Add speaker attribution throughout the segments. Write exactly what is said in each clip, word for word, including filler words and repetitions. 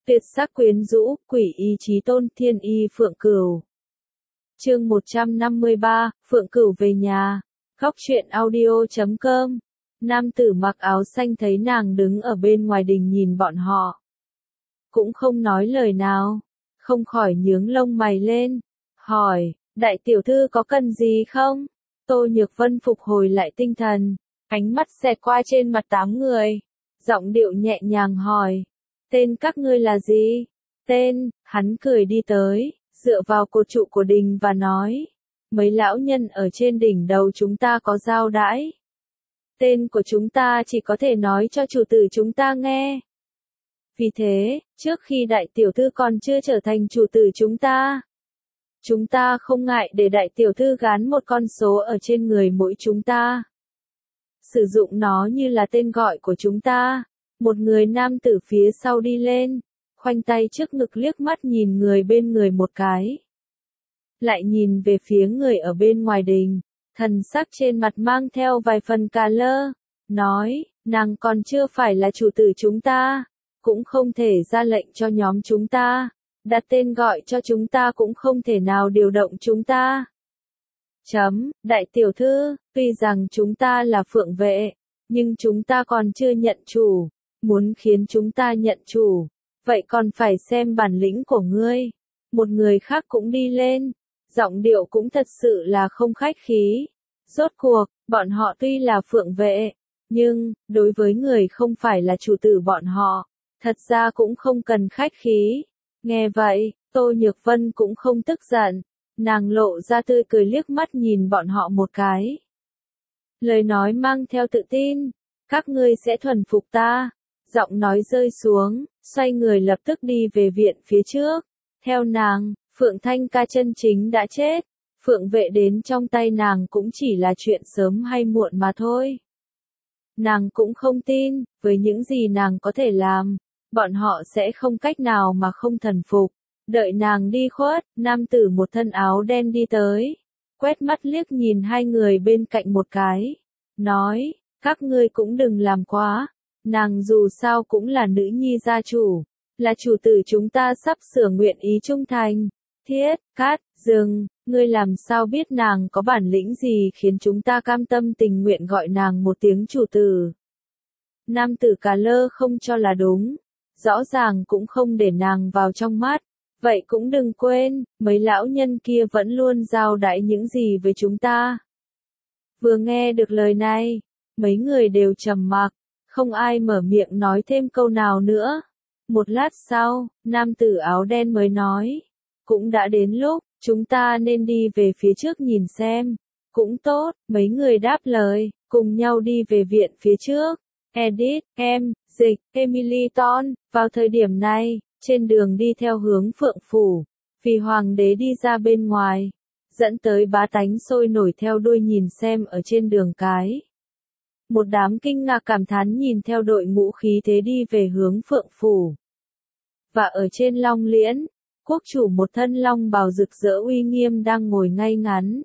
Speaker 1: Tuyệt sắc quyến rũ, quỷ y chí tôn, thiên y Phượng Cửu. Chương một trăm năm mươi ba, Phượng Cửu về nhà. Góc truyện audio chấm com. Nam tử mặc áo xanh thấy nàng đứng ở bên ngoài đình nhìn bọn họ. Cũng không nói lời nào, không khỏi nhướng lông mày lên, hỏi, đại tiểu thư có cần gì không? Tô Nhược Vân phục hồi lại tinh thần, ánh mắt xẹt qua trên mặt tám người, giọng điệu nhẹ nhàng hỏi, tên các ngươi là gì? Tên, hắn cười đi tới, dựa vào cột trụ của đình và nói, mấy lão nhân ở trên đỉnh đầu chúng ta có giao đãi. Tên của chúng ta chỉ có thể nói cho chủ tử chúng ta nghe. Vì thế, trước khi đại tiểu thư còn chưa trở thành chủ tử chúng ta, chúng ta không ngại để đại tiểu thư gán một con số ở trên người mỗi chúng ta. Sử dụng nó như là tên gọi của chúng ta. Một người nam tử phía sau đi lên, khoanh tay trước ngực liếc mắt nhìn người bên người một cái. Lại nhìn về phía người ở bên ngoài đình, thần sắc trên mặt mang theo vài phần cà lơ, nói, nàng còn chưa phải là chủ tử chúng ta, cũng không thể ra lệnh cho nhóm chúng ta, đặt tên gọi cho chúng ta cũng không thể nào điều động chúng ta. Chấm, đại tiểu thư, tuy rằng chúng ta là phượng vệ, nhưng chúng ta còn chưa nhận chủ. Muốn khiến chúng ta nhận chủ, vậy còn phải xem bản lĩnh của ngươi. Một người khác cũng đi lên, giọng điệu cũng thật sự là không khách khí. Rốt cuộc, bọn họ tuy là phượng vệ, nhưng, đối với người không phải là chủ tử bọn họ, thật ra cũng không cần khách khí. Nghe vậy, Tô Nhược Vân cũng không tức giận, nàng lộ ra tươi cười liếc mắt nhìn bọn họ một cái. Lời nói mang theo tự tin, các ngươi sẽ thuần phục ta. Giọng nói rơi xuống, xoay người lập tức đi về viện phía trước. Theo nàng, Phượng Thanh Ca chân chính đã chết. Phượng vệ đến trong tay nàng cũng chỉ là chuyện sớm hay muộn mà thôi. Nàng cũng không tin, với những gì nàng có thể làm, bọn họ sẽ không cách nào mà không thần phục. Đợi nàng đi khuất, nam tử một thân áo đen đi tới. Quét mắt liếc nhìn hai người bên cạnh một cái. Nói, các ngươi cũng đừng làm quá. Nàng dù sao cũng là nữ nhi gia chủ, là chủ tử chúng ta sắp sửa nguyện ý trung thành. Thiết, Cát, Dừng, ngươi làm sao biết nàng có bản lĩnh gì khiến chúng ta cam tâm tình nguyện gọi nàng một tiếng chủ tử. Nam tử cà lơ không cho là đúng, rõ ràng cũng không để nàng vào trong mắt. Vậy cũng đừng quên, mấy lão nhân kia vẫn luôn giao đãi những gì với chúng ta. Vừa nghe được lời này, mấy người đều trầm mặc. Không ai mở miệng nói thêm câu nào nữa. Một lát sau, nam tử áo đen mới nói. Cũng đã đến lúc, chúng ta nên đi về phía trước nhìn xem. Cũng tốt, mấy người đáp lời, cùng nhau đi về viện phía trước. Edith, em, Dịch, Emily Ton, vào thời điểm này, trên đường đi theo hướng Phượng Phủ. Vì hoàng đế đi ra bên ngoài, dẫn tới bá tánh sôi nổi theo đuôi nhìn xem ở trên đường cái. Một đám kinh ngạc cảm thán nhìn theo đội ngũ khí thế đi về hướng Phượng Phủ. Và ở trên long liễn, quốc chủ một thân long bào rực rỡ uy nghiêm đang ngồi ngay ngắn.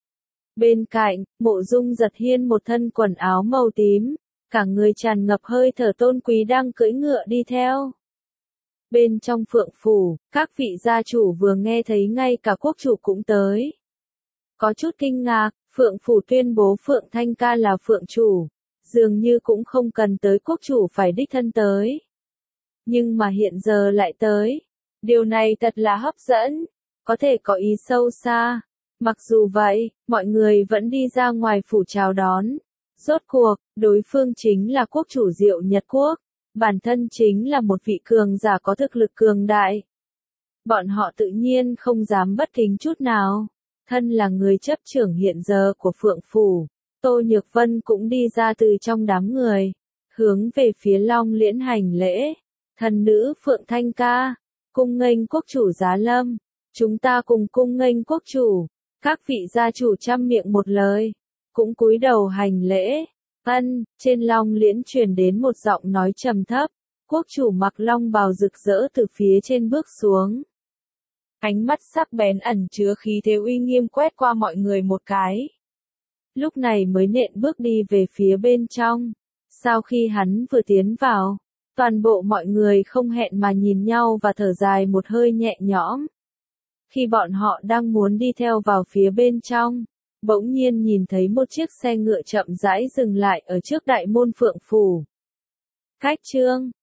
Speaker 1: Bên cạnh, Mộ Dung Giật Hiên một thân quần áo màu tím, cả người tràn ngập hơi thở tôn quý đang cưỡi ngựa đi theo. Bên trong Phượng Phủ, các vị gia chủ vừa nghe thấy ngay cả quốc chủ cũng tới. Có chút kinh ngạc, Phượng Phủ tuyên bố Phượng Thanh Ca là Phượng chủ, dường như cũng không cần tới quốc chủ phải đích thân tới. Nhưng mà hiện giờ lại tới. Điều này thật là hấp dẫn, có thể có ý sâu xa. Mặc dù vậy, mọi người vẫn đi ra ngoài phủ chào đón. Rốt cuộc, đối phương chính là quốc chủ Diệu Nhật Quốc, bản thân chính là một vị cường giả có thực lực cường đại. Bọn họ tự nhiên không dám bất kính chút nào. Thân là người chấp trưởng hiện giờ của Phượng Phủ, Tô Nhược Vân cũng đi ra từ trong đám người, hướng về phía long liễn hành lễ. Thần nữ Phượng Thanh Ca, cung nghênh quốc chủ Giá Lâm, chúng ta cùng cung nghênh quốc chủ. Các vị gia chủ trăm miệng một lời, cũng cúi đầu hành lễ. Ân, trên long liễn truyền đến một giọng nói trầm thấp, quốc chủ mặc long bào rực rỡ từ phía trên bước xuống. Ánh mắt sắc bén ẩn chứa khí thế uy nghiêm quét qua mọi người một cái. Lúc này mới nện bước đi về phía bên trong. Sau khi hắn vừa tiến vào, Toàn bộ mọi người không hẹn mà nhìn nhau và thở dài một hơi nhẹ nhõm. Khi bọn họ đang muốn đi theo vào phía bên trong, bỗng nhiên nhìn thấy một chiếc xe ngựa chậm rãi dừng lại ở trước đại môn Phượng Phủ. Khách trương,